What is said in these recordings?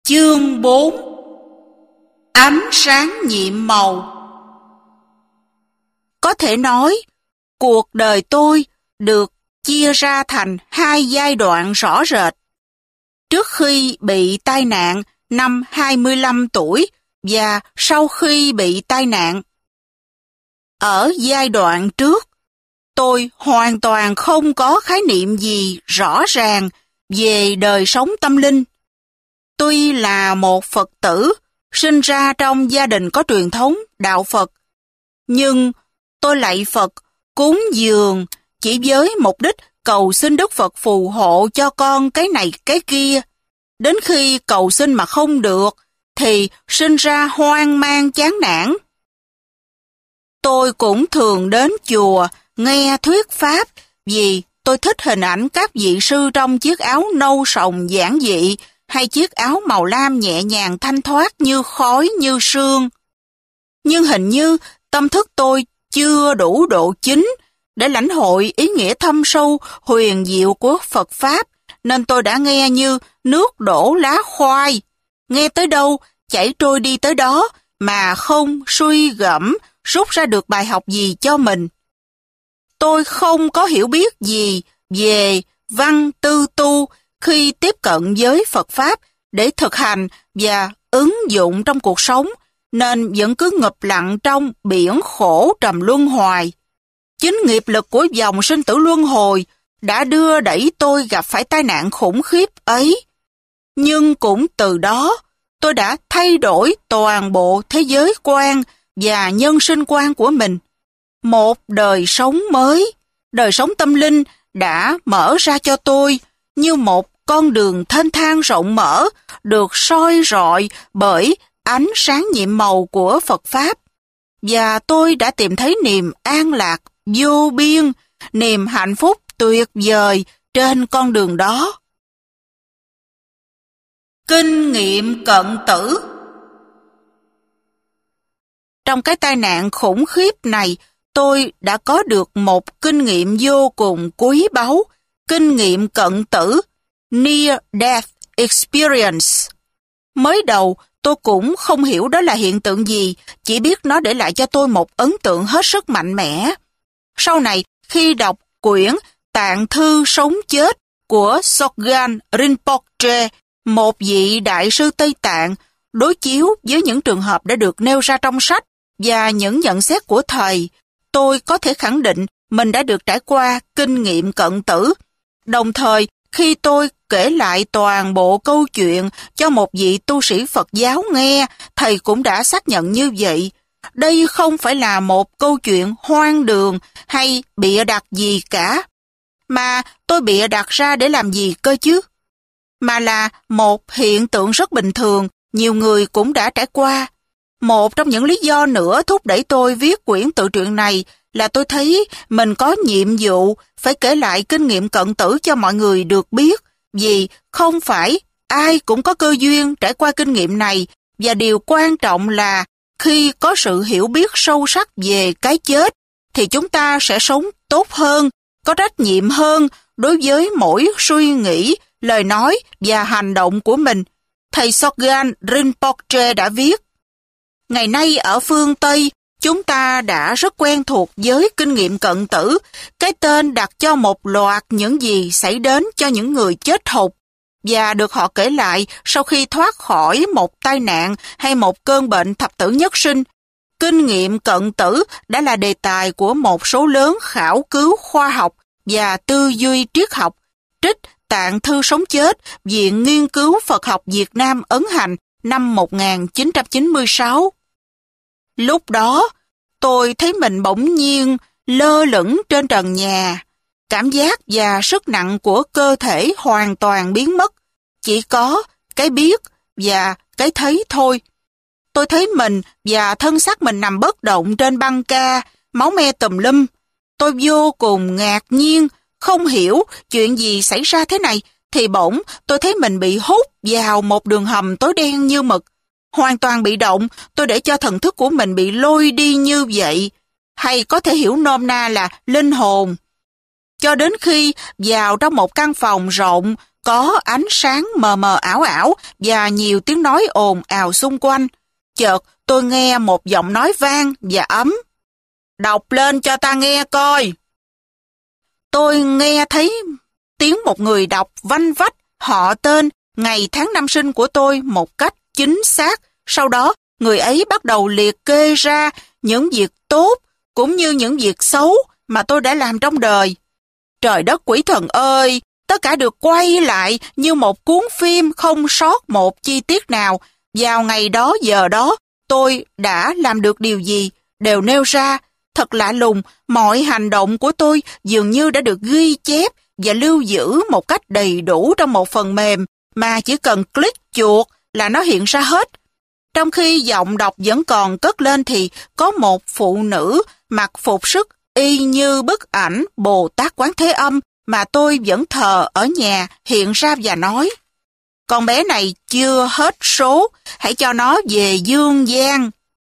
Chương 4. Ánh sáng nhiệm màu. Có thể nói, cuộc đời tôi được chia ra thành hai giai đoạn rõ rệt. Trước khi bị tai nạn năm 25 tuổi và sau khi bị tai nạn. Ở giai đoạn trước, tôi hoàn toàn không có khái niệm gì rõ ràng về đời sống tâm linh. Tuy là một Phật tử, sinh ra trong gia đình có truyền thống đạo Phật, nhưng tôi lạy Phật, cúng dường chỉ với mục đích cầu xin Đức Phật phù hộ cho con cái này cái kia. Đến khi cầu xin mà không được, thì sinh ra hoang mang chán nản. Tôi cũng thường đến chùa nghe thuyết pháp vì tôi thích hình ảnh các vị sư trong chiếc áo nâu sòng giản dị hay chiếc áo màu lam nhẹ nhàng thanh thoát như khói như sương. Nhưng hình như tâm thức tôi chưa đủ độ chín để lãnh hội ý nghĩa thâm sâu huyền diệu của Phật Pháp, nên tôi đã nghe như nước đổ lá khoai, nghe tới đâu chảy trôi đi tới đó mà không suy gẫm rút ra được bài học gì cho mình. Tôi không có hiểu biết gì về văn tư tu khi tiếp cận với Phật Pháp để thực hành và ứng dụng trong cuộc sống, nên vẫn cứ ngập lặng trong biển khổ trầm luân hoài. Chính nghiệp lực của dòng sinh tử luân hồi đã đưa đẩy tôi gặp phải tai nạn khủng khiếp ấy. Nhưng cũng từ đó, tôi đã thay đổi toàn bộ thế giới quan và nhân sinh quan của mình. Một đời sống mới, đời sống tâm linh đã mở ra cho tôi như một con đường thênh thang rộng mở, được soi rọi bởi ánh sáng nhiệm màu của Phật Pháp. Và tôi đã tìm thấy niềm an lạc vô biên, niềm hạnh phúc tuyệt vời trên con đường đó. Kinh nghiệm cận tử. Trong cái tai nạn khủng khiếp này, tôi đã có được một kinh nghiệm vô cùng quý báu, kinh nghiệm cận tử, Near Death Experience. Mới đầu, tôi cũng không hiểu đó là hiện tượng gì, chỉ biết nó để lại cho tôi một ấn tượng hết sức mạnh mẽ. Sau này, khi đọc quyển Tạng Thư Sống Chết của Sogyal Rinpoche, một vị đại sư Tây Tạng, đối chiếu với những trường hợp đã được nêu ra trong sách và những nhận xét của thầy, tôi có thể khẳng định mình đã được trải qua kinh nghiệm cận tử. Đồng thời, khi tôi kể lại toàn bộ câu chuyện cho một vị tu sĩ Phật giáo nghe, thầy cũng đã xác nhận như vậy. Đây không phải là một câu chuyện hoang đường hay bịa đặt gì cả. Mà tôi bịa đặt ra để làm gì cơ chứ? Mà là một hiện tượng rất bình thường, nhiều người cũng đã trải qua. Một trong những lý do nữa thúc đẩy tôi viết quyển tự truyện này là tôi thấy mình có nhiệm vụ phải kể lại kinh nghiệm cận tử cho mọi người được biết, vì không phải ai cũng có cơ duyên trải qua kinh nghiệm này, và điều quan trọng là khi có sự hiểu biết sâu sắc về cái chết, thì chúng ta sẽ sống tốt hơn, có trách nhiệm hơn đối với mỗi suy nghĩ, lời nói và hành động của mình. Thầy Sogyal Rinpoche đã viết, ngày nay ở phương Tây, chúng ta đã rất quen thuộc với kinh nghiệm cận tử, cái tên đặt cho một loạt những gì xảy đến cho những người chết hụt và được họ kể lại sau khi thoát khỏi một tai nạn hay một cơn bệnh thập tử nhất sinh. Kinh nghiệm cận tử đã là đề tài của một số lớn khảo cứu khoa học và tư duy triết học, trích Tạng Thư Sống Chết, Viện Nghiên cứu Phật học Việt Nam ấn hành năm 1996. Lúc đó, tôi thấy mình bỗng nhiên lơ lửng trên trần nhà. Cảm giác và sức nặng của cơ thể hoàn toàn biến mất. Chỉ có cái biết và cái thấy thôi. Tôi thấy mình và thân xác mình nằm bất động trên băng ca, máu me tùm lum. Tôi vô cùng ngạc nhiên, không hiểu chuyện gì xảy ra thế này, thì bỗng tôi thấy mình bị hút vào một đường hầm tối đen như mực. Hoàn toàn bị động, tôi để cho thần thức của mình bị lôi đi như vậy, hay có thể hiểu nôm na là linh hồn. Cho đến khi vào trong một căn phòng rộng, có ánh sáng mờ mờ ảo ảo và nhiều tiếng nói ồn ào xung quanh. Chợt tôi nghe một giọng nói vang và ấm. Đọc lên cho ta nghe coi. Tôi nghe thấy tiếng một người đọc vanh vách họ tên, ngày tháng năm sinh của tôi một cách chính xác. Sau đó, người ấy bắt đầu liệt kê ra những việc tốt cũng như những việc xấu mà tôi đã làm trong đời. Trời đất quỷ thần ơi, tất cả được quay lại như một cuốn phim không sót một chi tiết nào. Vào ngày đó giờ đó, tôi đã làm được điều gì, đều nêu ra. Thật lạ lùng, mọi hành động của tôi dường như đã được ghi chép và lưu giữ một cách đầy đủ trong một phần mềm mà chỉ cần click chuột là nó hiện ra hết. Trong khi giọng đọc vẫn còn cất lên thì có một phụ nữ mặc phục sức y như bức ảnh Bồ Tát Quán Thế Âm mà tôi vẫn thờ ở nhà hiện ra và nói: Con bé này chưa hết số, hãy cho nó về dương gian.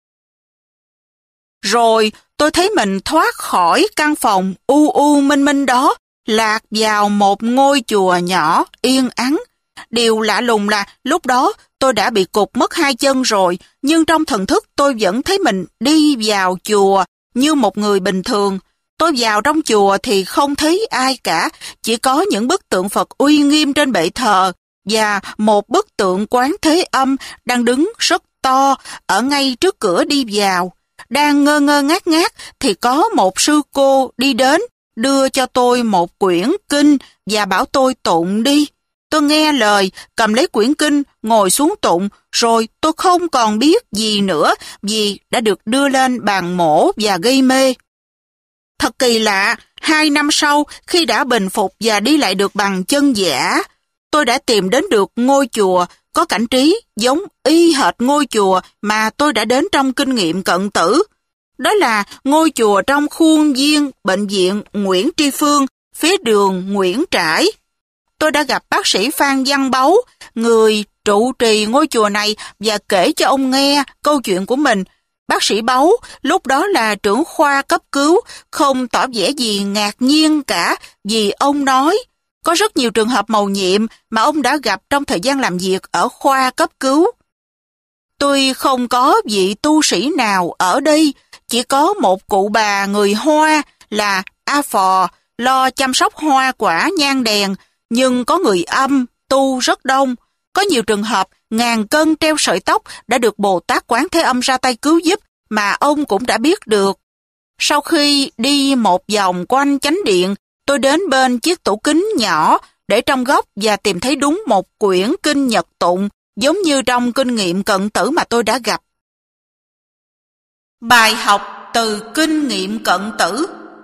Rồi tôi thấy mình thoát khỏi căn phòng u minh minh đó, lạc vào một ngôi chùa nhỏ yên ắng. Điều lạ lùng là lúc đó tôi đã bị cụt mất hai chân rồi, nhưng trong thần thức tôi vẫn thấy mình đi vào chùa như một người bình thường. Tôi vào trong chùa thì không thấy ai cả, chỉ có những bức tượng Phật uy nghiêm trên bệ thờ và một bức tượng Quán Thế Âm đang đứng rất to ở ngay trước cửa đi vào. Đang ngơ ngơ ngác ngác thì có một sư cô đi đến, đưa cho tôi một quyển kinh và bảo tôi tụng đi. Tôi nghe lời, cầm lấy quyển kinh, ngồi xuống tụng, rồi tôi không còn biết gì nữa vì đã được đưa lên bàn mổ và gây mê. Thật kỳ lạ, 2 năm sau, khi đã bình phục và đi lại được bằng chân giả, tôi đã tìm đến được ngôi chùa có cảnh trí giống y hệt ngôi chùa mà tôi đã đến trong kinh nghiệm cận tử. Đó là ngôi chùa trong khuôn viên bệnh viện Nguyễn Tri Phương, phía đường Nguyễn Trãi. Tôi đã gặp bác sĩ Phan Văn Báu, người trụ trì ngôi chùa này, và kể cho ông nghe câu chuyện của mình. Bác sĩ Báu lúc đó là trưởng khoa cấp cứu, không tỏ vẻ gì ngạc nhiên cả vì ông nói có rất nhiều trường hợp mầu nhiệm mà ông đã gặp trong thời gian làm việc ở khoa cấp cứu. Tôi không có vị tu sĩ nào ở đây, chỉ có một cụ bà người Hoa là A Phò lo chăm sóc hoa quả nhang đèn, nhưng có người âm tu rất đông. Có nhiều trường hợp ngàn cân treo sợi tóc đã được Bồ Tát Quán Thế Âm ra tay cứu giúp mà ông cũng đã biết được. Sau khi đi một vòng quanh chánh điện, tôi đến bên chiếc tủ kính nhỏ để trong góc và tìm thấy đúng một quyển kinh Nhật tụng giống như trong kinh nghiệm cận tử mà tôi đã gặp. Bài học từ kinh nghiệm cận tử.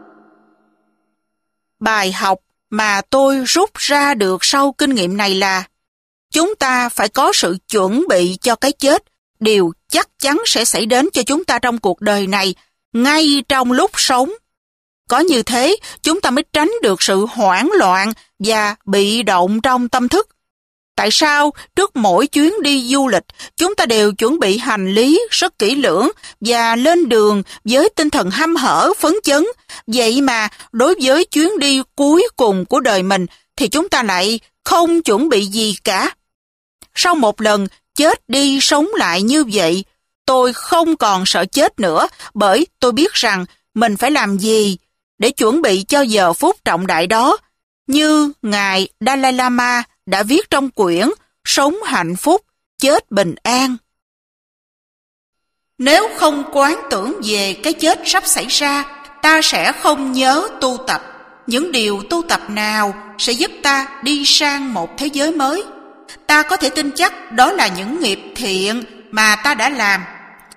Bài học mà tôi rút ra được sau kinh nghiệm này là chúng ta phải có sự chuẩn bị cho cái chết, điều chắc chắn sẽ xảy đến cho chúng ta trong cuộc đời này, ngay trong lúc sống. Có như thế, chúng ta mới tránh được sự hoảng loạn và bị động trong tâm thức. Tại sao trước mỗi chuyến đi du lịch, chúng ta đều chuẩn bị hành lý rất kỹ lưỡng và lên đường với tinh thần hăm hở, phấn chấn? Vậy mà đối với chuyến đi cuối cùng của đời mình thì chúng ta lại không chuẩn bị gì cả. Sau một lần chết đi sống lại như vậy, tôi không còn sợ chết nữa, bởi tôi biết rằng mình phải làm gì để chuẩn bị cho giờ phút trọng đại đó. Như Ngài Dalai Lama đã viết trong quyển Sống hạnh phúc, chết bình an. Nếu không quán tưởng về cái chết sắp xảy ra, ta sẽ không nhớ tu tập. Những điều tu tập nào sẽ giúp ta đi sang một thế giới mới? Ta có thể tin chắc đó là những nghiệp thiện mà ta đã làm.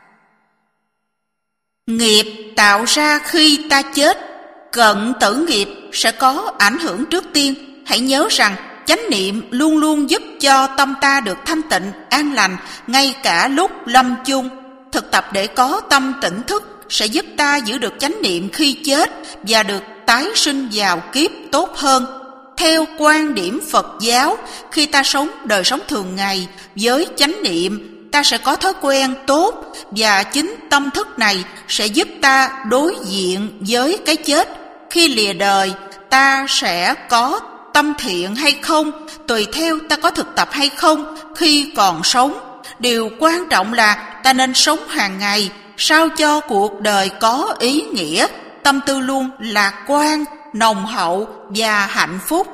Nghiệp tạo ra khi ta chết, cận tử nghiệp sẽ có ảnh hưởng trước tiên. Hãy nhớ rằng chánh niệm luôn luôn giúp cho tâm ta được thanh tịnh, an lành, ngay cả lúc lâm chung. Thực tập để có tâm tỉnh thức sẽ giúp ta giữ được chánh niệm khi chết và được tái sinh vào kiếp tốt hơn. Theo quan điểm Phật giáo, khi ta sống đời sống thường ngày với chánh niệm, ta sẽ có thói quen tốt và chính tâm thức này sẽ giúp ta đối diện với cái chết. Khi lìa đời, ta sẽ có tâm thiện hay không, tùy theo ta có thực tập hay không khi còn sống. Điều quan trọng là ta nên sống hàng ngày, sao cho cuộc đời có ý nghĩa, tâm tư luôn lạc quan, nồng hậu và hạnh phúc.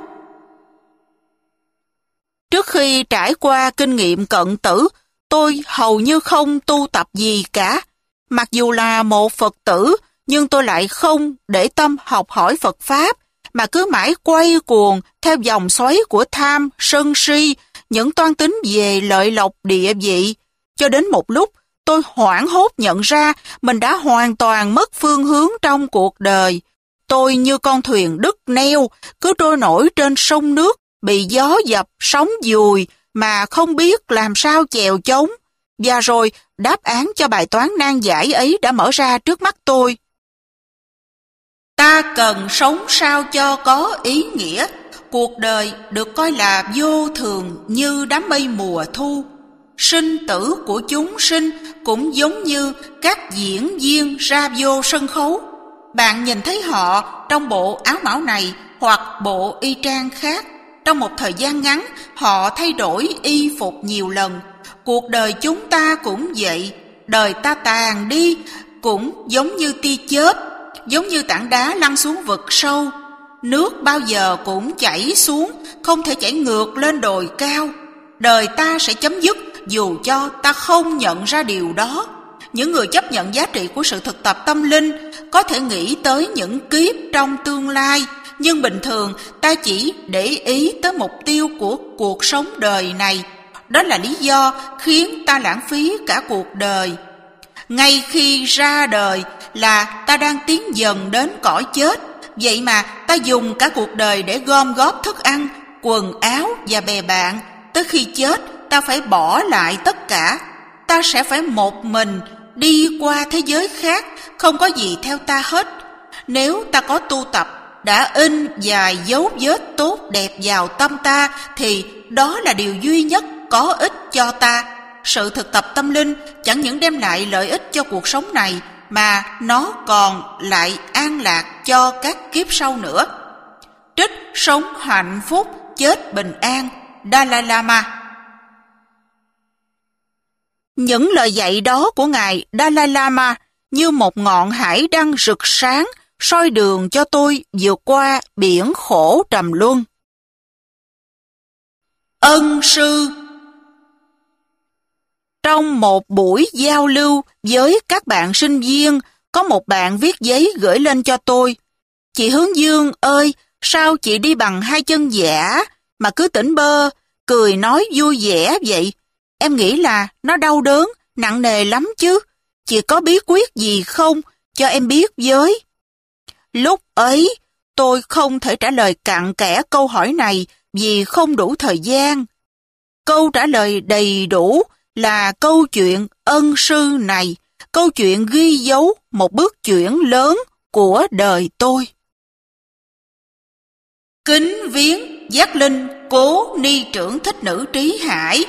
Trước khi trải qua kinh nghiệm cận tử, tôi hầu như không tu tập gì cả. Mặc dù là một Phật tử, nhưng tôi lại không để tâm học hỏi Phật Pháp, mà cứ mãi quay cuồng theo dòng xoáy của tham, sân si, những toan tính về lợi lộc địa vị. Cho đến một lúc, tôi hoảng hốt nhận ra mình đã hoàn toàn mất phương hướng trong cuộc đời. Tôi như con thuyền đứt neo, cứ trôi nổi trên sông nước, bị gió dập, sóng dùi, mà không biết làm sao chèo chống. Và rồi, đáp án cho bài toán nan giải ấy đã mở ra trước mắt tôi. Ta cần sống sao cho có ý nghĩa. Cuộc đời được coi là vô thường như đám mây mùa thu. Sinh tử của chúng sinh cũng giống như các diễn viên ra vô sân khấu. Bạn nhìn thấy họ trong bộ áo mão này hoặc bộ y trang khác. Trong một thời gian ngắn, họ thay đổi y phục nhiều lần. Cuộc đời chúng ta cũng vậy. Đời ta tàn đi cũng giống như tia chớp, giống như tảng đá lăn xuống vực sâu. Nước bao giờ cũng chảy xuống, không thể chảy ngược lên đồi cao. Đời ta sẽ chấm dứt dù cho ta không nhận ra điều đó. Những người chấp nhận giá trị của sự thực tập tâm linh có thể nghĩ tới những kiếp trong tương lai, nhưng bình thường ta chỉ để ý tới mục tiêu của cuộc sống đời này. Đó là lý do khiến ta lãng phí cả cuộc đời. Ngay khi ra đời là ta đang tiến dần đến cõi chết. Vậy mà ta dùng cả cuộc đời để gom góp thức ăn, quần áo và bè bạn. Tới khi chết ta phải bỏ lại tất cả. Ta sẽ phải một mình đi qua thế giới khác, không có gì theo ta hết. Nếu ta có tu tập, đã in vài dấu vết tốt đẹp vào tâm ta, thì đó là điều duy nhất có ích cho ta. Sự thực tập tâm linh chẳng những đem lại lợi ích cho cuộc sống này, mà nó còn lại an lạc cho các kiếp sau nữa. Trích Sống hạnh phúc, chết bình an, Dalai Lama. Những lời dạy đó của Ngài Dalai Lama như một ngọn hải đăng rực sáng, soi đường cho tôi vượt qua biển khổ trầm luân. Ân sư. Trong một buổi giao lưu với các bạn sinh viên, có một bạn viết giấy gửi lên cho tôi. Chị Hướng Dương ơi, sao chị đi bằng hai chân giả mà cứ tỉnh bơ, cười nói vui vẻ vậy? Em nghĩ là nó đau đớn, nặng nề lắm chứ. Chị có bí quyết gì không? Cho em biết với. Lúc ấy, tôi không thể trả lời cặn kẽ câu hỏi này vì không đủ thời gian. Câu trả lời đầy đủ là câu chuyện ân sư này, câu chuyện ghi dấu một bước chuyển lớn của đời tôi. Kính viếng giác linh cố ni trưởng Thích Nữ Trí Hải.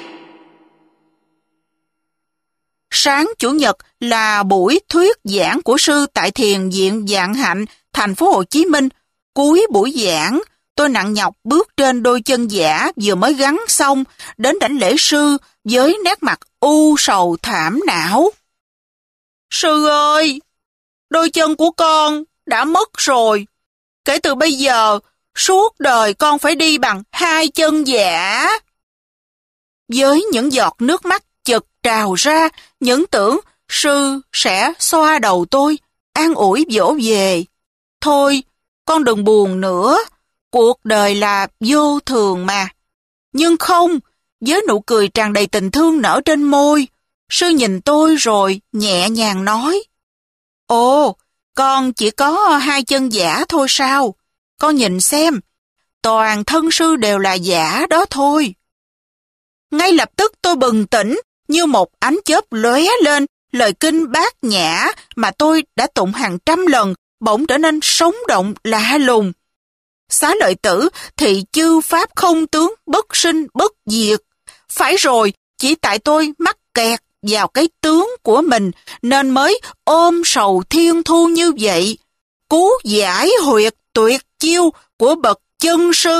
Sáng Chủ nhật là buổi thuyết giảng của sư tại Thiền viện Vạn Hạnh, thành phố Hồ Chí Minh. Cuối buổi giảng, tôi nặng nhọc bước trên đôi chân giả vừa mới gắn xong đến đảnh lễ sư với nét mặt u sầu thảm não. Sư ơi, đôi chân của con đã mất rồi. Kể từ bây giờ, suốt đời con phải đi bằng hai chân giả. Với những giọt nước mắt chực trào ra, những tưởng sư sẽ xoa đầu tôi, an ủi dỗ về. Thôi, con đừng buồn nữa, cuộc đời là vô thường mà. Nhưng không, với nụ cười tràn đầy tình thương nở trên môi, sư nhìn tôi rồi nhẹ nhàng nói: Ồ, con chỉ có hai chân giả thôi sao? Con nhìn xem, toàn thân sư đều là giả đó thôi. Ngay lập tức tôi bừng tỉnh, như một ánh chớp lóe lên, lời kinh Bát Nhã mà tôi đã tụng hàng trăm lần bỗng trở nên sống động lạ lùng. Xá Lợi Tử, thị chư pháp không tướng, bất sinh bất diệt. Phải rồi, chỉ tại tôi mắc kẹt vào cái tướng của mình nên mới ôm sầu thiên thu như vậy. Cú giải huyệt tuyệt chiêu của bậc chân sư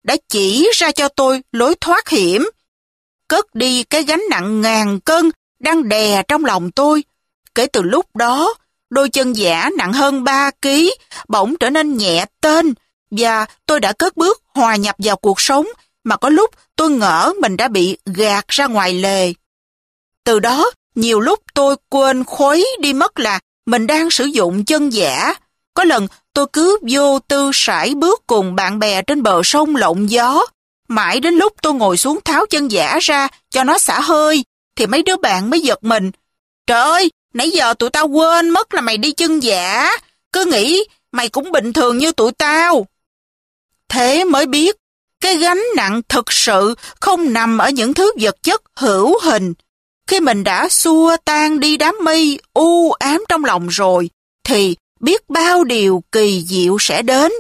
đã chỉ ra cho tôi lối thoát hiểm, cất đi cái gánh nặng ngàn cân đang đè trong lòng tôi. Kể từ lúc đó, đôi chân giả nặng hơn 3 ký bỗng trở nên nhẹ tênh và tôi đã cất bước hòa nhập vào cuộc sống mà có lúc tôi ngỡ mình đã bị gạt ra ngoài lề. Từ đó, nhiều lúc tôi quên khuấy đi mất là mình đang sử dụng chân giả. Có lần tôi cứ vô tư sải bước cùng bạn bè trên bờ sông lộng gió. Mãi đến lúc tôi ngồi xuống tháo chân giả ra cho nó xả hơi, thì mấy đứa bạn mới giật mình. Trời ơi, nãy giờ tụi tao quên mất là mày đi chân giả, cứ nghĩ mày cũng bình thường như tụi tao. Thế mới biết, cái gánh nặng thực sự không nằm ở những thứ vật chất hữu hình. Khi mình đã xua tan đi đám mây u ám trong lòng rồi, thì biết bao điều kỳ diệu sẽ đến.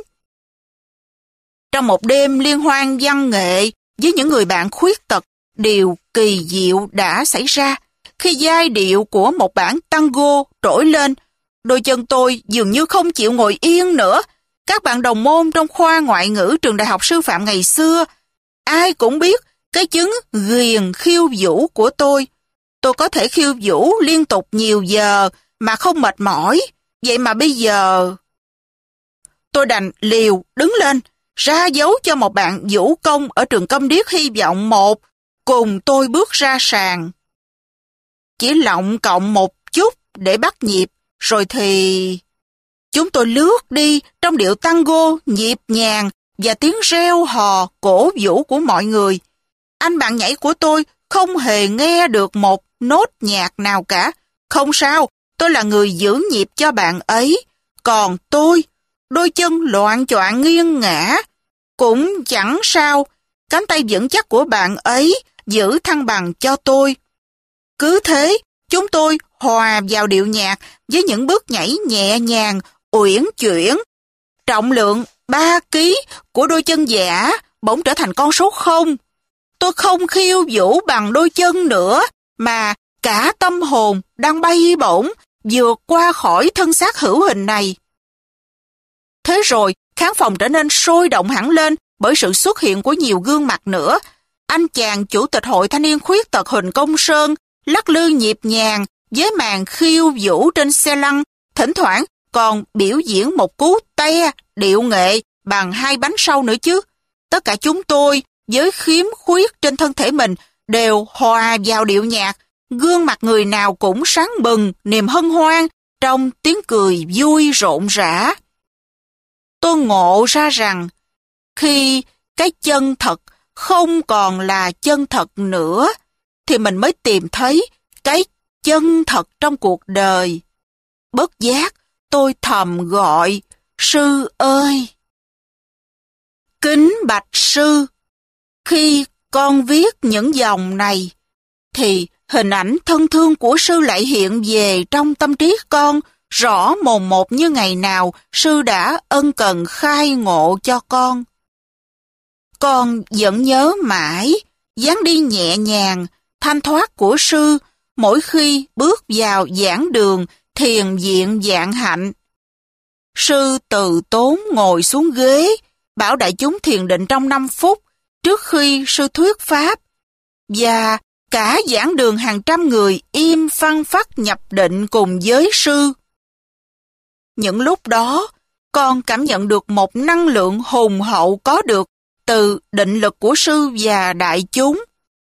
Trong một đêm liên hoan văn nghệ với những người bạn khuyết tật, điều kỳ diệu đã xảy ra. Khi giai điệu của một bản tango trỗi lên, đôi chân tôi dường như không chịu ngồi yên nữa. Các bạn đồng môn trong khoa ngoại ngữ trường Đại học Sư phạm ngày xưa, ai cũng biết cái chứng ghiền khiêu vũ của tôi. Tôi có thể khiêu vũ liên tục nhiều giờ mà không mệt mỏi. Vậy mà bây giờ tôi đành liều đứng lên, ra dấu cho một bạn vũ công ở trường Công Điếc Hy vọng 1 cùng tôi bước ra sàn. Chỉ lọng cộng một chút để bắt nhịp, rồi thì chúng tôi lướt đi trong điệu tango nhịp nhàng và tiếng reo hò cổ vũ của mọi người. Anh bạn nhảy của tôi không hề nghe được một nốt nhạc nào cả. Không sao, tôi là người giữ nhịp cho bạn ấy. Còn tôi, đôi chân loạng choạng nghiêng ngã, cũng chẳng sao, cánh tay vững chắc của bạn ấy giữ thăng bằng cho tôi. Cứ thế, chúng tôi hòa vào điệu nhạc với những bước nhảy nhẹ nhàng, uyển chuyển. Trọng lượng 3 kg của đôi chân giả bỗng trở thành con số 0. Tôi không khiêu vũ bằng đôi chân nữa, mà cả tâm hồn đang bay bổng vượt qua khỏi thân xác hữu hình này. Thế rồi, khán phòng trở nên sôi động hẳn lên bởi sự xuất hiện của nhiều gương mặt nữa. Anh chàng chủ tịch hội thanh niên khuyết tật Huỳnh Công Sơn lắc lư nhịp nhàng với màn khiêu vũ trên xe lăn, thỉnh thoảng còn biểu diễn một cú te điệu nghệ bằng 2 bánh sau nữa chứ. Tất cả chúng tôi với khiếm khuyết trên thân thể mình đều hòa vào điệu nhạc, gương mặt người nào cũng sáng bừng niềm hân hoan trong tiếng cười vui rộn rã. Tôi ngộ ra rằng khi cái chân thật không còn là chân thật nữa, thì mình mới tìm thấy cái chân thật trong cuộc đời. Bất giác, tôi thầm gọi, sư ơi! Kính bạch sư, khi con viết những dòng này, thì hình ảnh thân thương của sư lại hiện về trong tâm trí con, rõ mồn một như ngày nào sư đã ân cần khai ngộ cho con. Con vẫn nhớ mãi, dáng đi nhẹ nhàng, thanh thoát của sư mỗi khi bước vào giảng đường thiền viện Vạn Hạnh. Sư từ tốn ngồi xuống ghế, bảo đại chúng thiền định trong 5 phút trước khi sư thuyết pháp, và cả giảng đường hàng trăm người im phăng phắc nhập định cùng với sư. Những lúc đó, con cảm nhận được một năng lượng hùng hậu có được từ định lực của sư và đại chúng.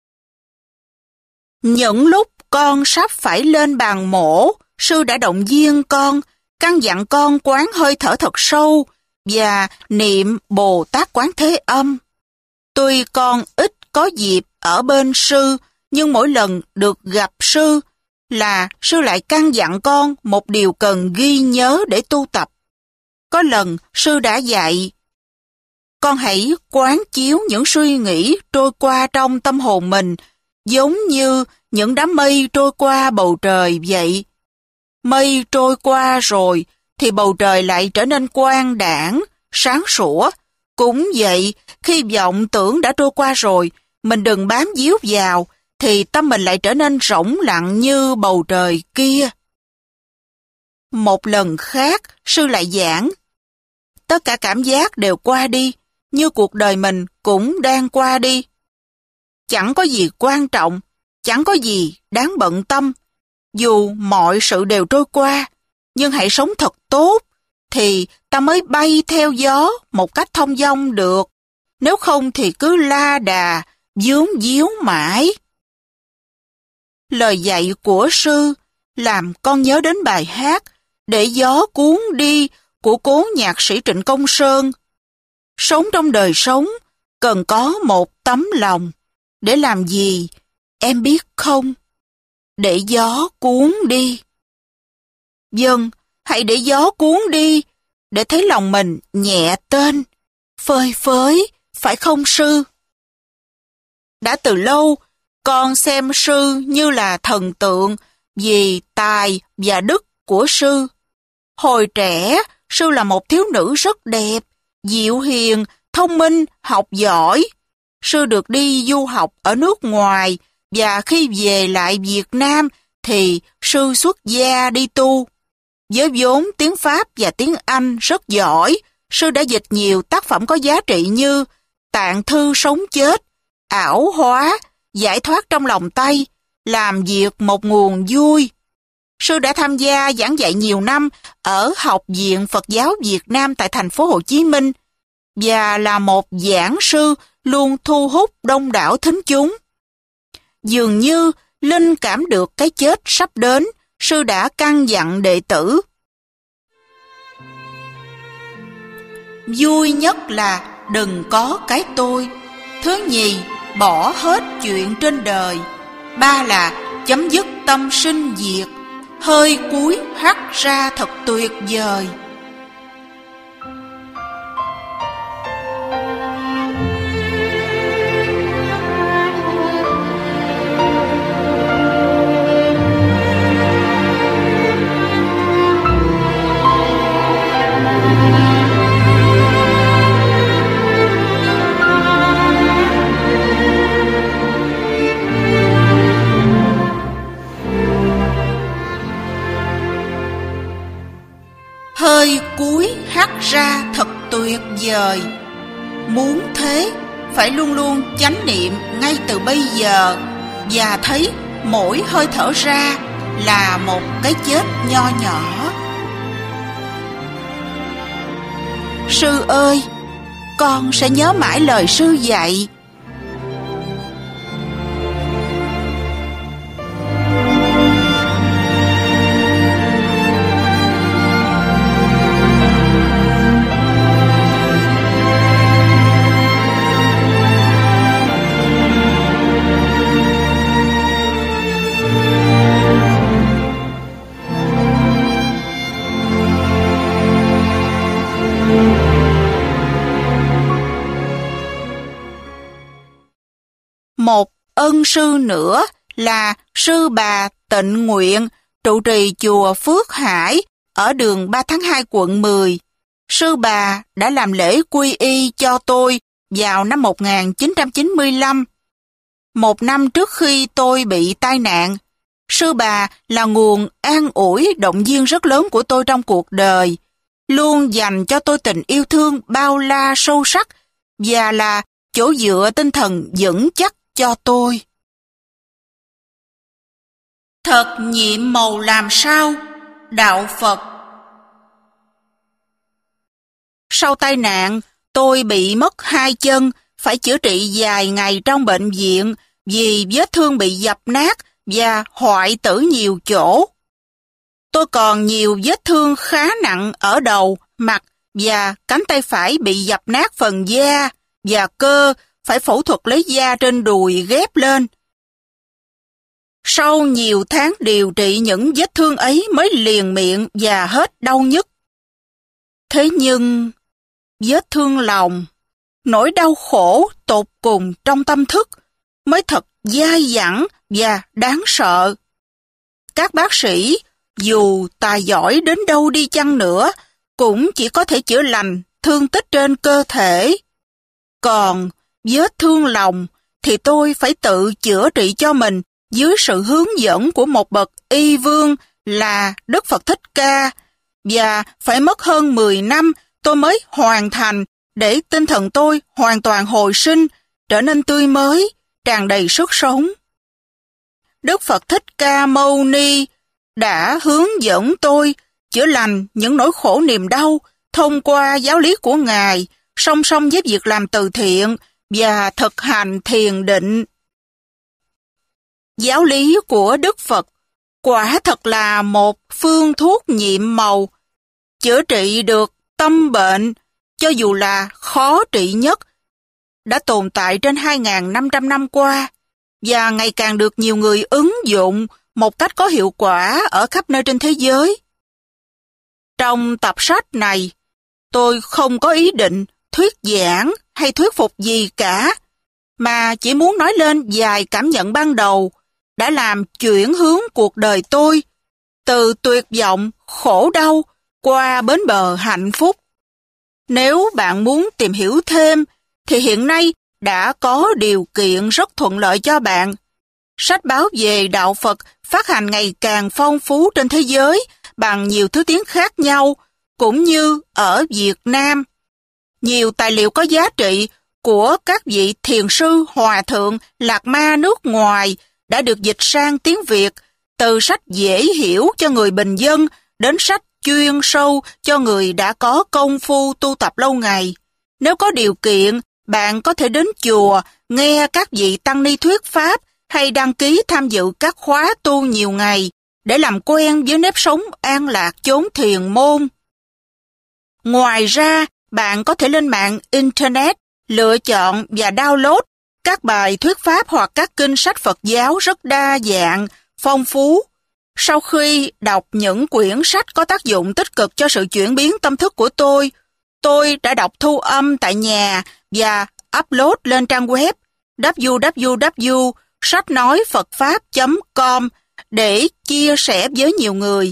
Những lúc con sắp phải lên bàn mổ, sư đã động viên con, căn dặn con quán hơi thở thật sâu và niệm Bồ Tát Quán Thế Âm. Tuy con ít có dịp ở bên sư, nhưng mỗi lần được gặp sư là sư lại căn dặn con một điều cần ghi nhớ để tu tập. Có lần sư đã dạy, con hãy quán chiếu những suy nghĩ trôi qua trong tâm hồn mình, giống như những đám mây trôi qua bầu trời vậy. Mây trôi qua rồi thì bầu trời lại trở nên quang đãng, sáng sủa. Cũng vậy, khi vọng tưởng đã trôi qua rồi, mình đừng bám víu vào, thì tâm mình lại trở nên rỗng lặng như bầu trời kia. Một lần khác, sư lại giảng, tất cả cảm giác đều qua đi, như cuộc đời mình cũng đang qua đi. Chẳng có gì quan trọng, chẳng có gì đáng bận tâm. Dù mọi sự đều trôi qua, nhưng hãy sống thật tốt, thì ta mới bay theo gió một cách thông dong được. Nếu không thì cứ la đà, vướng víu mãi. Lời dạy của sư làm con nhớ đến bài hát Để gió cuốn đi của cố nhạc sĩ Trịnh Công Sơn. Sống trong đời sống cần có một tấm lòng. Để làm gì, em biết không? Để gió cuốn đi. Vâng, hãy để gió cuốn đi, để thấy lòng mình nhẹ tênh, phơi phới, phải không sư? Đã từ lâu, con xem sư như là thần tượng vì tài và đức của sư. Hồi trẻ, sư là một thiếu nữ rất đẹp, dịu hiền, thông minh, học giỏi. Sư được đi du học ở nước ngoài và khi về lại Việt Nam thì sư xuất gia đi tu. Với vốn tiếng Pháp và tiếng Anh rất giỏi, sư đã dịch nhiều tác phẩm có giá trị như Tạng thư sống chết, Ảo hóa, Giải thoát trong lòng Tây, Làm việc một nguồn vui. Sư đã tham gia giảng dạy nhiều năm ở Học viện Phật giáo Việt Nam tại thành phố Hồ Chí Minh và là một giảng sư luôn thu hút đông đảo thính chúng. Dường như linh cảm được cái chết sắp đến, sư đã căn dặn đệ tử. Vui nhất là đừng có cái tôi. Thứ nhì, bỏ hết chuyện trên đời. Ba là chấm dứt tâm sinh diệt. Hơi cuối hắt ra thật tuyệt vời. Hơi cuối hắt ra thật tuyệt vời. Muốn thế, phải luôn luôn chánh niệm ngay từ bây giờ và thấy mỗi hơi thở ra là một cái chết nho nhỏ. Sư ơi, con sẽ nhớ mãi lời sư dạy. Một ân sư nữa là sư bà Tịnh Nguyện, trụ trì chùa Phước Hải ở đường 3 tháng 2 quận 10. Sư bà đã làm lễ quy y cho tôi vào năm 1995. Một năm trước khi tôi bị tai nạn, sư bà là nguồn an ủi động viên rất lớn của tôi trong cuộc đời, luôn dành cho tôi tình yêu thương bao la sâu sắc và là chỗ dựa tinh thần vững chắc cho tôi. Thật nhiệm màu làm sao, đạo Phật. Sau tai nạn, tôi bị mất hai chân, phải chữa trị dài ngày trong bệnh viện vì vết thương bị dập nát và hoại tử nhiều chỗ. Tôi còn nhiều vết thương khá nặng ở đầu, mặt và cánh tay phải bị dập nát phần da và cơ, phải phẫu thuật lấy da trên đùi ghép lên. Sau nhiều tháng điều trị những vết thương ấy mới liền miệng và hết đau nhức. Thế nhưng, vết thương lòng, nỗi đau khổ tột cùng trong tâm thức mới thật dai dẳng và đáng sợ. Các bác sĩ, dù tài giỏi đến đâu đi chăng nữa, cũng chỉ có thể chữa lành thương tích trên cơ thể. Còn vết thương lòng thì tôi phải tự chữa trị cho mình dưới sự hướng dẫn của một bậc y vương là Đức Phật Thích Ca, và phải mất hơn 10 năm tôi mới hoàn thành để tinh thần tôi hoàn toàn hồi sinh, trở nên tươi mới, tràn đầy sức sống. Đức Phật Thích Ca Mâu Ni đã hướng dẫn tôi chữa lành những nỗi khổ niềm đau thông qua giáo lý của Ngài, song song với việc làm từ thiện và thực hành thiền định. Giáo lý của Đức Phật quả thật là một phương thuốc nhiệm màu, chữa trị được tâm bệnh, cho dù là khó trị nhất, đã tồn tại trên 2.500 năm qua, và ngày càng được nhiều người ứng dụng một cách có hiệu quả ở khắp nơi trên thế giới. Trong tập sách này, tôi không có ý định thuyết giảng hay thuyết phục gì cả, mà chỉ muốn nói lên vài cảm nhận ban đầu đã làm chuyển hướng cuộc đời tôi từ tuyệt vọng, khổ đau qua bến bờ hạnh phúc. Nếu bạn muốn tìm hiểu thêm, thì hiện nay đã có điều kiện rất thuận lợi cho bạn. Sách báo về đạo Phật phát hành ngày càng phong phú trên thế giới bằng nhiều thứ tiếng khác nhau, cũng như ở Việt Nam. Nhiều tài liệu có giá trị của các vị thiền sư, hòa thượng, lạc ma nước ngoài đã được dịch sang tiếng Việt, từ sách dễ hiểu cho người bình dân đến sách chuyên sâu cho người đã có công phu tu tập lâu ngày. Nếu có điều kiện, bạn có thể đến chùa, nghe các vị tăng ni thuyết pháp hay đăng ký tham dự các khóa tu nhiều ngày để làm quen với nếp sống an lạc chốn thiền môn. Ngoài ra, bạn có thể lên mạng Internet, lựa chọn và download các bài thuyết pháp hoặc các kinh sách Phật giáo rất đa dạng, phong phú. Sau khi đọc những quyển sách có tác dụng tích cực cho sự chuyển biến tâm thức của tôi đã đọc thu âm tại nhà và upload lên trang web www.sách-nói-phật-pháp.com để chia sẻ với nhiều người.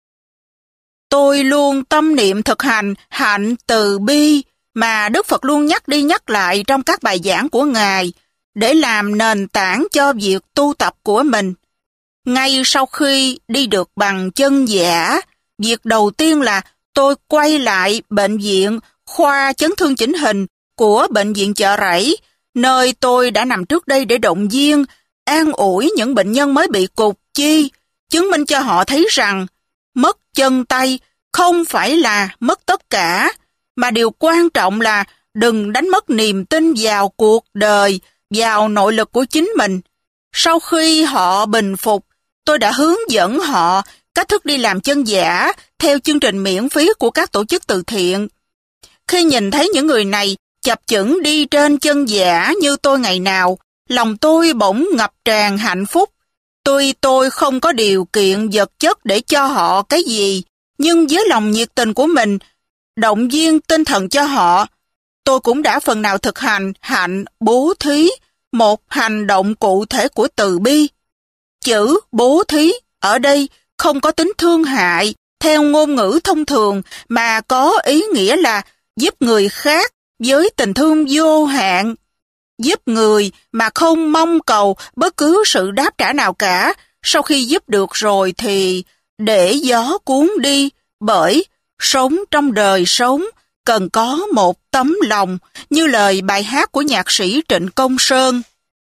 Tôi luôn tâm niệm thực hành hạnh từ bi mà Đức Phật luôn nhắc đi nhắc lại trong các bài giảng của Ngài để làm nền tảng cho việc tu tập của mình. Ngay sau khi đi được bằng chân giả, việc đầu tiên là tôi quay lại bệnh viện khoa chấn thương chỉnh hình của bệnh viện Chợ Rẫy, nơi tôi đã nằm trước đây để động viên, an ủi những bệnh nhân mới bị cụt chi, chứng minh cho họ thấy rằng mất chân tay không phải là mất tất cả, mà điều quan trọng là đừng đánh mất niềm tin vào cuộc đời, vào nội lực của chính mình. Sau khi họ bình phục, tôi đã hướng dẫn họ cách thức đi làm chân giả theo chương trình miễn phí của các tổ chức từ thiện. Khi nhìn thấy những người này chập chững đi trên chân giả như tôi ngày nào, lòng tôi bỗng ngập tràn hạnh phúc. Tuy tôi không có điều kiện vật chất để cho họ cái gì, nhưng với lòng nhiệt tình của mình, động viên tinh thần cho họ, tôi cũng đã phần nào thực hành hạnh bố thí, một hành động cụ thể của từ bi. Chữ bố thí ở đây không có tính thương hại theo ngôn ngữ thông thường, mà có ý nghĩa là giúp người khác với tình thương vô hạn. Giúp người mà không mong cầu bất cứ sự đáp trả nào cả. Sau khi giúp được rồi thì để gió cuốn đi, bởi sống trong đời sống cần có một tấm lòng, như lời bài hát của nhạc sĩ Trịnh Công Sơn.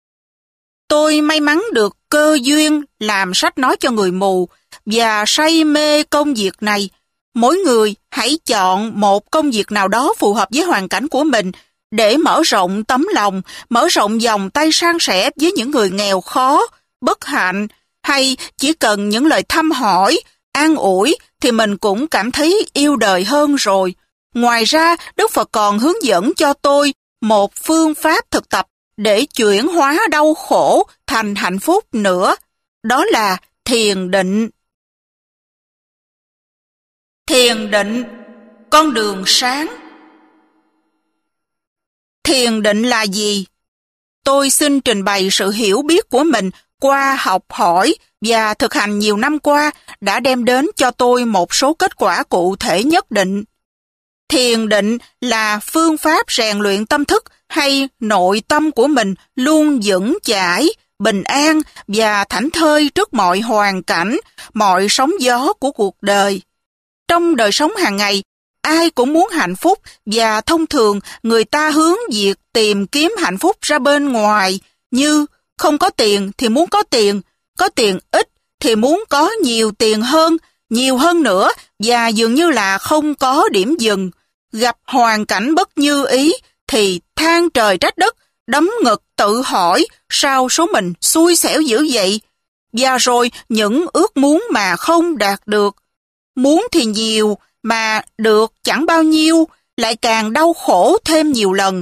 Tôi may mắn được cơ duyên làm sách nói cho người mù và say mê công việc này. Mỗi người hãy chọn một công việc nào đó phù hợp với hoàn cảnh của mình để mở rộng tấm lòng, mở rộng vòng tay san sẻ với những người nghèo khó, bất hạnh, hay chỉ cần những lời thăm hỏi, an ủi thì mình cũng cảm thấy yêu đời hơn rồi. Ngoài ra, Đức Phật còn hướng dẫn cho tôi một phương pháp thực tập để chuyển hóa đau khổ thành hạnh phúc nữa. Đó là thiền định. Thiền định, con đường sáng. Thiền định là gì? Tôi xin trình bày sự hiểu biết của mình qua học hỏi và thực hành nhiều năm qua đã đem đến cho tôi một số kết quả cụ thể nhất định. Thiền định là phương pháp rèn luyện tâm thức hay nội tâm của mình luôn vững chãi, bình an và thảnh thơi trước mọi hoàn cảnh, mọi sóng gió của cuộc đời. Trong đời sống hàng ngày, ai cũng muốn hạnh phúc và thông thường người ta hướng việc tìm kiếm hạnh phúc ra bên ngoài, như không có tiền thì muốn có tiền ít thì muốn có nhiều hơn nữa và dường như là không có điểm dừng. Gặp hoàn cảnh bất như ý thì than trời trách đất, đấm ngực tự hỏi sao số mình xui xẻo dữ vậy. Và rồi những ước muốn mà không đạt được. Muốn thì nhiều mà được chẳng bao nhiêu, lại càng đau khổ thêm nhiều lần.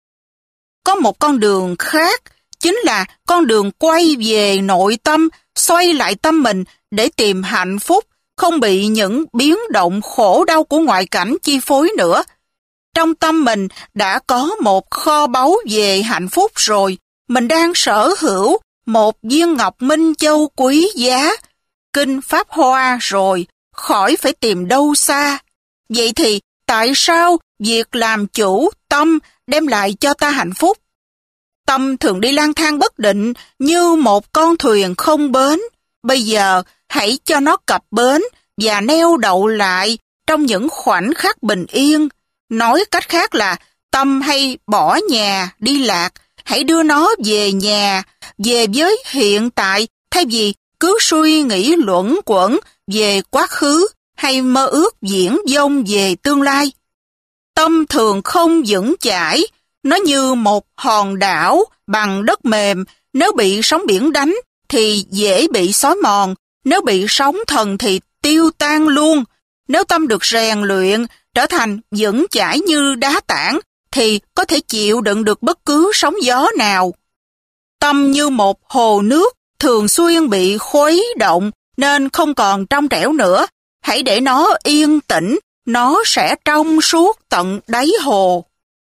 Có một con đường khác, chính là con đường quay về nội tâm, xoay lại tâm mình để tìm hạnh phúc, không bị những biến động khổ đau của ngoại cảnh chi phối nữa. Trong tâm mình đã có một kho báu về hạnh phúc rồi, mình đang sở hữu một viên ngọc minh châu quý giá, kinh Pháp Hoa rồi, khỏi phải tìm đâu xa. Vậy thì tại sao việc làm chủ tâm đem lại cho ta hạnh phúc? Tâm thường đi lang thang bất định như một con thuyền không bến. Bây giờ hãy cho nó cập bến và neo đậu lại trong những khoảnh khắc bình yên. Nói cách khác là tâm hay bỏ nhà đi lạc, hãy đưa nó về nhà, về với hiện tại, thay vì cứ suy nghĩ luẩn quẩn về quá khứ hay mơ ước viển vông về tương lai. Tâm thường không vững chãi, nó như một hòn đảo bằng đất mềm, nếu bị sóng biển đánh thì dễ bị xói mòn, nếu bị sóng thần thì tiêu tan luôn. Nếu tâm được rèn luyện, trở thành vững chãi như đá tảng, thì có thể chịu đựng được bất cứ sóng gió nào. Tâm như một hồ nước, thường xuyên bị khuấy động, nên không còn trong trẻo nữa. Hãy để nó yên tĩnh, nó sẽ trong suốt tận đáy hồ.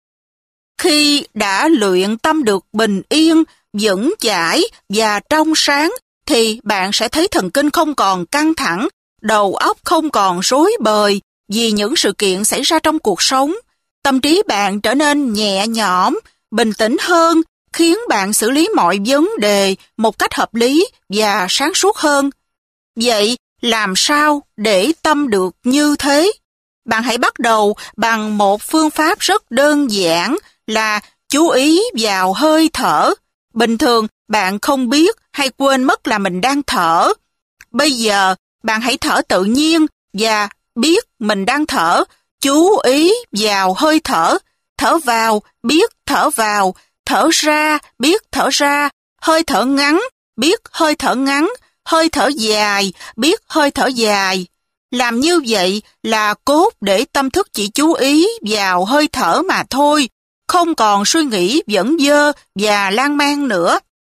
Khi đã luyện tâm được bình yên, vững chãi và trong sáng, thì bạn sẽ thấy thần kinh không còn căng thẳng, đầu óc không còn rối bời vì những sự kiện xảy ra trong cuộc sống. Tâm trí bạn trở nên nhẹ nhõm, bình tĩnh hơn, khiến bạn xử lý mọi vấn đề một cách hợp lý và sáng suốt hơn. Vậy, làm sao để tâm được như thế? Bạn hãy bắt đầu bằng một phương pháp rất đơn giản là chú ý vào hơi thở. Bình thường, bạn không biết hay quên mất là mình đang thở. Bây giờ, bạn hãy thở tự nhiên và biết mình đang thở. Chú ý vào hơi thở. Thở vào, biết thở vào. Thở ra, biết thở ra. Hơi thở ngắn, biết hơi thở ngắn. Hơi thở dài, biết hơi thở dài. Làm như vậy là cốt để tâm thức chỉ chú ý vào hơi thở mà thôi, không còn suy nghĩ vẩn vơ và lan man nữa.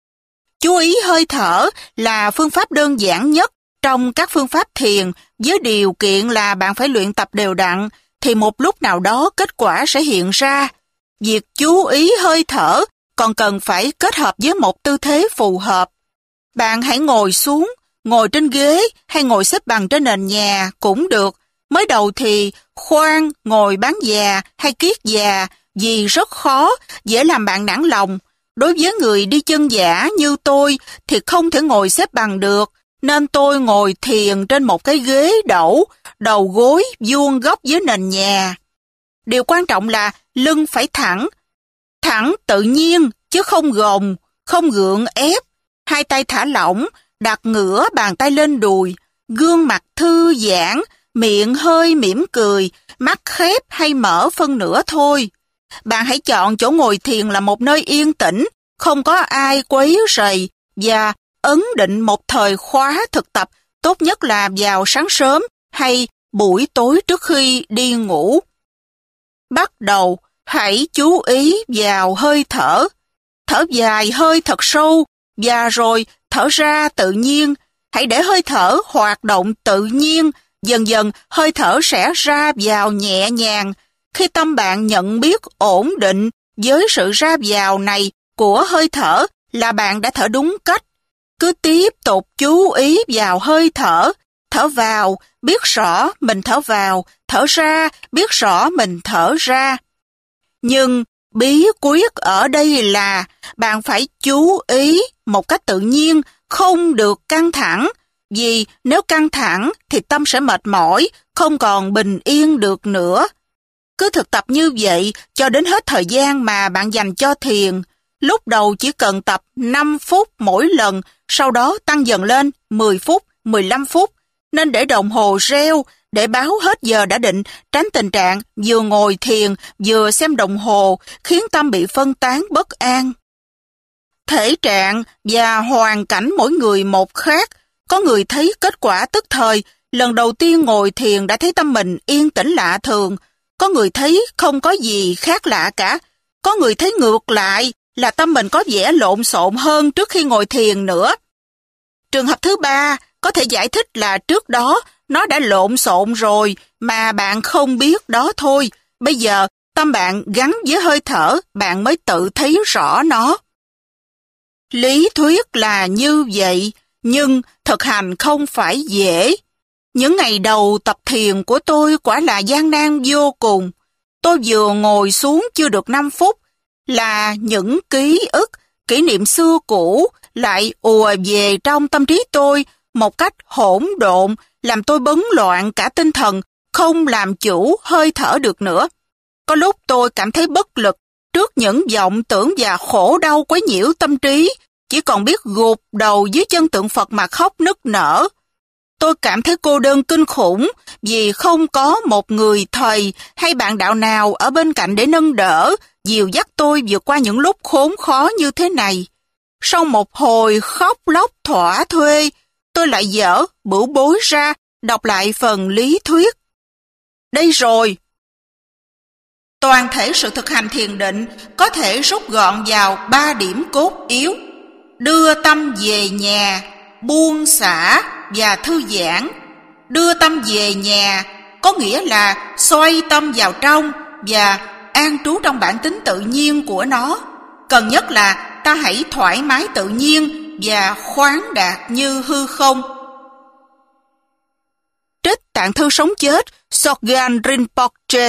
Chú ý hơi thở là phương pháp đơn giản nhất trong các phương pháp thiền, với điều kiện là bạn phải luyện tập đều đặn, thì một lúc nào đó kết quả sẽ hiện ra. Việc chú ý hơi thở còn cần phải kết hợp với một tư thế phù hợp. Bạn hãy ngồi xuống, ngồi trên ghế hay ngồi xếp bằng trên nền nhà cũng được. Mới đầu thì khoan ngồi bán già hay kiết già vì rất khó, dễ làm bạn nản lòng. Đối với người đi chân giả như tôi thì không thể ngồi xếp bằng được, nên tôi ngồi thiền trên một cái ghế đẩu, đầu gối vuông góc với nền nhà. Điều quan trọng là lưng phải thẳng, thẳng tự nhiên chứ không gồng, không gượng ép. Hai tay thả lỏng, đặt ngửa bàn tay lên đùi, gương mặt thư giãn, miệng hơi mỉm cười, mắt khép hay mở phân nửa thôi. Bạn hãy chọn chỗ ngồi thiền là một nơi yên tĩnh, không có ai quấy rầy và ấn định một thời khóa thực tập, tốt nhất là vào sáng sớm hay buổi tối trước khi đi ngủ. Bắt đầu, hãy chú ý vào hơi thở. Thở dài hơi thật sâu và rồi thở ra tự nhiên. Hãy để hơi thở hoạt động tự nhiên, dần dần hơi thở sẽ ra vào nhẹ nhàng. Khi tâm bạn nhận biết ổn định với sự ra vào này của hơi thở là bạn đã thở đúng cách. Cứ tiếp tục chú ý vào hơi thở. Thở vào, biết rõ mình thở vào. Thở ra, biết rõ mình thở ra. Nhưng bí quyết ở đây là bạn phải chú ý một cách tự nhiên, không được căng thẳng. vì nếu căng thẳng thì tâm sẽ mệt mỏi, không còn bình yên được nữa. Cứ thực tập như vậy cho đến hết thời gian mà bạn dành cho thiền. Lúc đầu chỉ cần tập 5 phút mỗi lần, sau đó tăng dần lên 10 phút, 15 phút. Nên để đồng hồ reo để báo hết giờ đã định, tránh tình trạng vừa ngồi thiền vừa xem đồng hồ khiến tâm bị phân tán bất an. Thể trạng và hoàn cảnh mỗi người một khác. Có người thấy kết quả tức thời, lần đầu tiên ngồi thiền đã thấy tâm mình yên tĩnh lạ thường. Có người thấy không có gì khác lạ cả. Có người thấy ngược lại là tâm mình có vẻ lộn xộn hơn trước khi ngồi thiền nữa. Trường hợp thứ ba có thể giải thích là trước đó nó đã lộn xộn rồi mà bạn không biết đó thôi. Bây giờ tâm bạn gắn với hơi thở, bạn mới tự thấy rõ nó. Lý thuyết là như vậy, nhưng thực hành không phải dễ. Những ngày đầu tập thiền của tôi quả là gian nan vô cùng. Tôi vừa ngồi xuống chưa được 5 phút là những ký ức, kỷ niệm xưa cũ lại ùa về trong tâm trí tôi một cách hỗn độn, làm tôi bấn loạn cả tinh thần, không làm chủ hơi thở được nữa. Có lúc tôi cảm thấy bất lực trước những vọng tưởng và khổ đau quấy nhiễu tâm trí, chỉ còn biết gục đầu dưới chân tượng Phật mà khóc nức nở. Tôi cảm thấy cô đơn kinh khủng vì không có một người thầy hay bạn đạo nào ở bên cạnh để nâng đỡ, dìu dắt tôi vượt qua những lúc khốn khó như thế này. Sau một hồi khóc lóc thỏa thuê, tôi lại dở bửu bối ra, đọc lại phần lý thuyết. Đây rồi! Toàn thể sự thực hành thiền định có thể rút gọn vào 3 điểm cốt yếu: đưa tâm về nhà, buông xả và thư giãn. Đưa tâm về nhà có nghĩa là xoay tâm vào trong và an trú trong bản tính tự nhiên của nó. Cần nhất là ta hãy thoải mái tự nhiên và khoáng đạt như hư không. Trích Tạng Thư Sống Chết, Sogyal Rinpoche.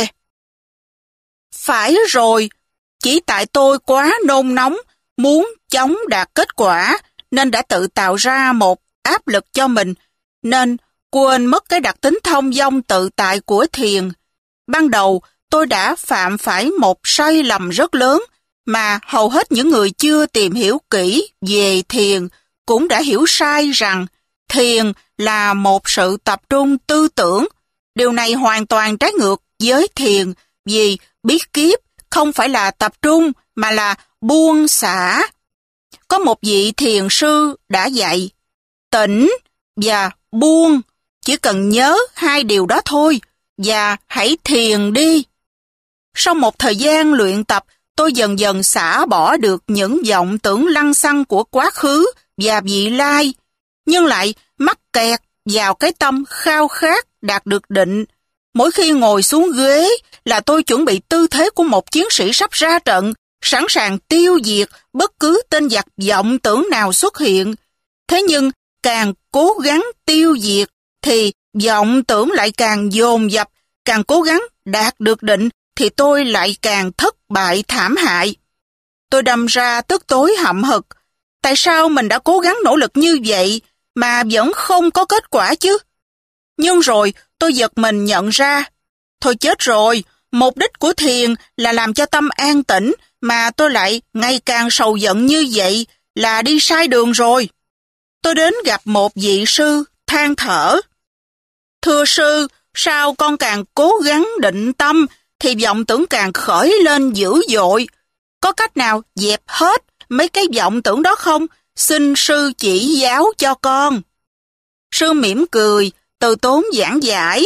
Phải rồi, chỉ tại tôi quá nôn nóng, muốn chóng đạt kết quả, nên đã tự tạo ra một áp lực cho mình, nên quên mất cái đặc tính thông dong tự tại của thiền. Ban đầu, tôi đã phạm phải một sai lầm rất lớn, mà hầu hết những người chưa tìm hiểu kỹ về thiền cũng đã hiểu sai rằng thiền là một sự tập trung tư tưởng. Điều này hoàn toàn trái ngược với thiền, vì bí kíp không phải là tập trung mà là buông xả. Có một vị thiền sư đã dạy, tỉnh và buông, chỉ cần nhớ 2 điều đó thôi, và hãy thiền đi. Sau một thời gian luyện tập, tôi dần dần xả bỏ được những vọng tưởng lăng xăng của quá khứ và vị lai, nhưng lại mắc kẹt vào cái tâm khao khát đạt được định. Mỗi khi ngồi xuống ghế là tôi chuẩn bị tư thế của một chiến sĩ sắp ra trận, sẵn sàng tiêu diệt bất cứ tên giặc vọng tưởng nào xuất hiện. Thế nhưng càng cố gắng tiêu diệt thì vọng tưởng lại càng dồn dập, càng cố gắng đạt được định thì tôi lại càng thất bại thảm hại. Tôi đâm ra tức tối hậm hực. Tại sao mình đã cố gắng nỗ lực như vậy mà vẫn không có kết quả chứ? Nhưng rồi tôi giật mình nhận ra, thôi chết rồi, mục đích của thiền là làm cho tâm an tĩnh, mà tôi lại ngày càng sầu giận như vậy là đi sai đường rồi. Tôi đến gặp một vị sư, than thở. Thưa sư, sao con càng cố gắng định tâm thì vọng tưởng càng khởi lên dữ dội? Có cách nào dẹp hết mấy cái vọng tưởng đó không? Xin sư chỉ giáo cho con. Sư mỉm cười, từ tốn giảng giải.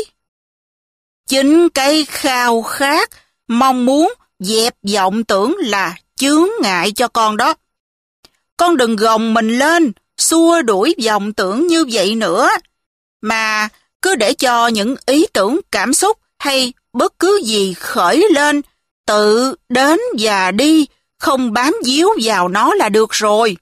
Chính cái khao khát, mong muốn dẹp vọng tưởng là chướng ngại cho con đó. Con đừng gồng mình lên, xua đuổi vọng tưởng như vậy nữa, mà cứ để cho những ý tưởng, cảm xúc hay bất cứ gì khởi lên, tự đến và đi, không bám víu vào nó là được rồi.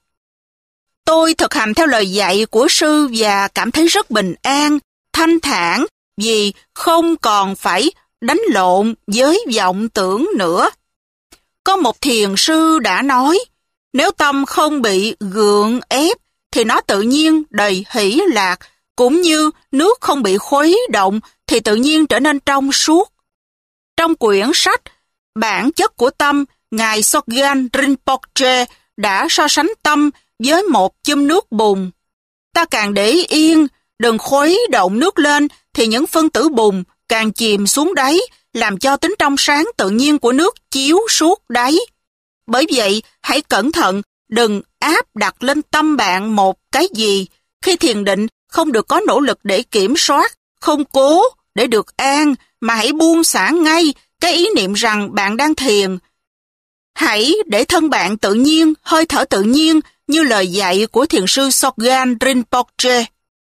Tôi thực hành theo lời dạy của sư và cảm thấy rất bình an, thanh thản vì không còn phải đánh lộn với vọng tưởng nữa. Có một thiền sư đã nói, nếu tâm không bị gượng ép thì nó tự nhiên đầy hỷ lạc cũng như nước không bị khuấy động thì tự nhiên trở nên trong suốt. Trong quyển sách Bản chất của tâm, Ngài Sogyal Rinpoche đã so sánh tâm với một chum nước bùn. Ta càng để yên, đừng khuấy động nước lên thì những phân tử bùn càng chìm xuống đáy, làm cho tính trong sáng tự nhiên của nước chiếu suốt đáy. Bởi vậy, hãy cẩn thận, đừng áp đặt lên tâm bạn một cái gì. Khi thiền định, không được có nỗ lực để kiểm soát, không cố để được an, mà hãy buông xả ngay cái ý niệm rằng bạn đang thiền. Hãy để thân bạn tự nhiên, hơi thở tự nhiên, như lời dạy của thiền sư Sogyal Rinpoche.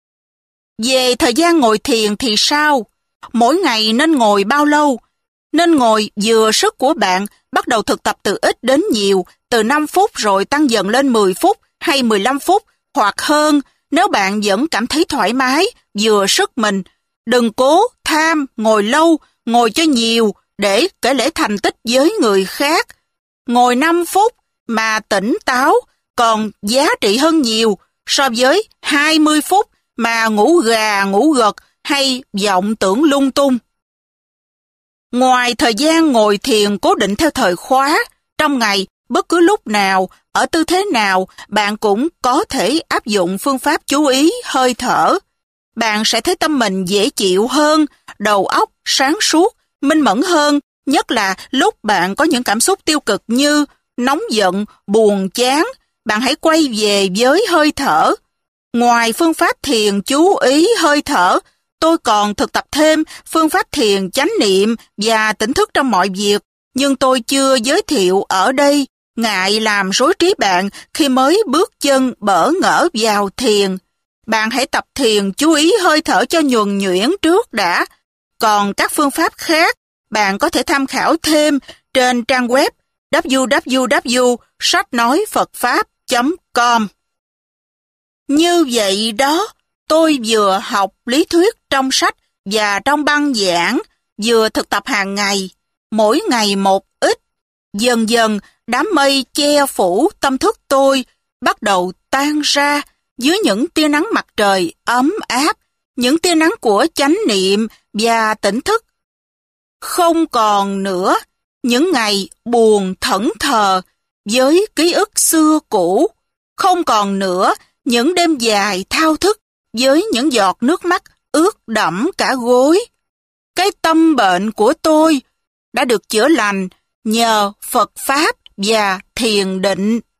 Về thời gian ngồi thiền thì sao? Mỗi ngày nên ngồi bao lâu? Nên ngồi vừa sức của bạn, bắt đầu thực tập từ ít đến nhiều, từ 5 phút rồi tăng dần lên 10 phút hay 15 phút hoặc hơn, nếu bạn vẫn cảm thấy thoải mái, vừa sức mình. Đừng cố tham, ngồi lâu, ngồi cho nhiều để kể lể thành tích với người khác. Ngồi 5 phút mà tỉnh táo còn giá trị hơn nhiều so với 20 phút mà ngủ gà ngủ gật hay vọng tưởng lung tung. Ngoài thời gian ngồi thiền cố định theo thời khóa, trong ngày, bất cứ lúc nào, ở tư thế nào, bạn cũng có thể áp dụng phương pháp chú ý hơi thở. Bạn sẽ thấy tâm mình dễ chịu hơn, đầu óc sáng suốt, minh mẫn hơn, nhất là lúc bạn có những cảm xúc tiêu cực như nóng giận, buồn chán, bạn hãy quay về với hơi thở. Ngoài phương pháp thiền chú ý hơi thở, tôi còn thực tập thêm phương pháp thiền chánh niệm và tỉnh thức trong mọi việc, nhưng tôi chưa giới thiệu ở đây, ngại làm rối trí bạn khi mới bước chân bỡ ngỡ vào thiền. Bạn hãy tập thiền chú ý hơi thở cho nhuần nhuyễn trước đã. Còn các phương pháp khác, bạn có thể tham khảo thêm trên trang web www.sachtnoiphật-pháp.com. Như vậy đó, tôi vừa học lý thuyết trong sách và trong băng giảng, vừa thực tập hàng ngày, mỗi ngày một ít. Dần dần, đám mây che phủ tâm thức tôi bắt đầu tan ra dưới những tia nắng mặt trời ấm áp, những tia nắng của chánh niệm và tỉnh thức. Không còn nữa những ngày buồn thẫn thờ với ký ức xưa cũ, không còn nữa những đêm dài thao thức với những giọt nước mắt ướt đẫm cả gối. Cái tâm bệnh của tôi đã được chữa lành nhờ Phật Pháp và thiền định.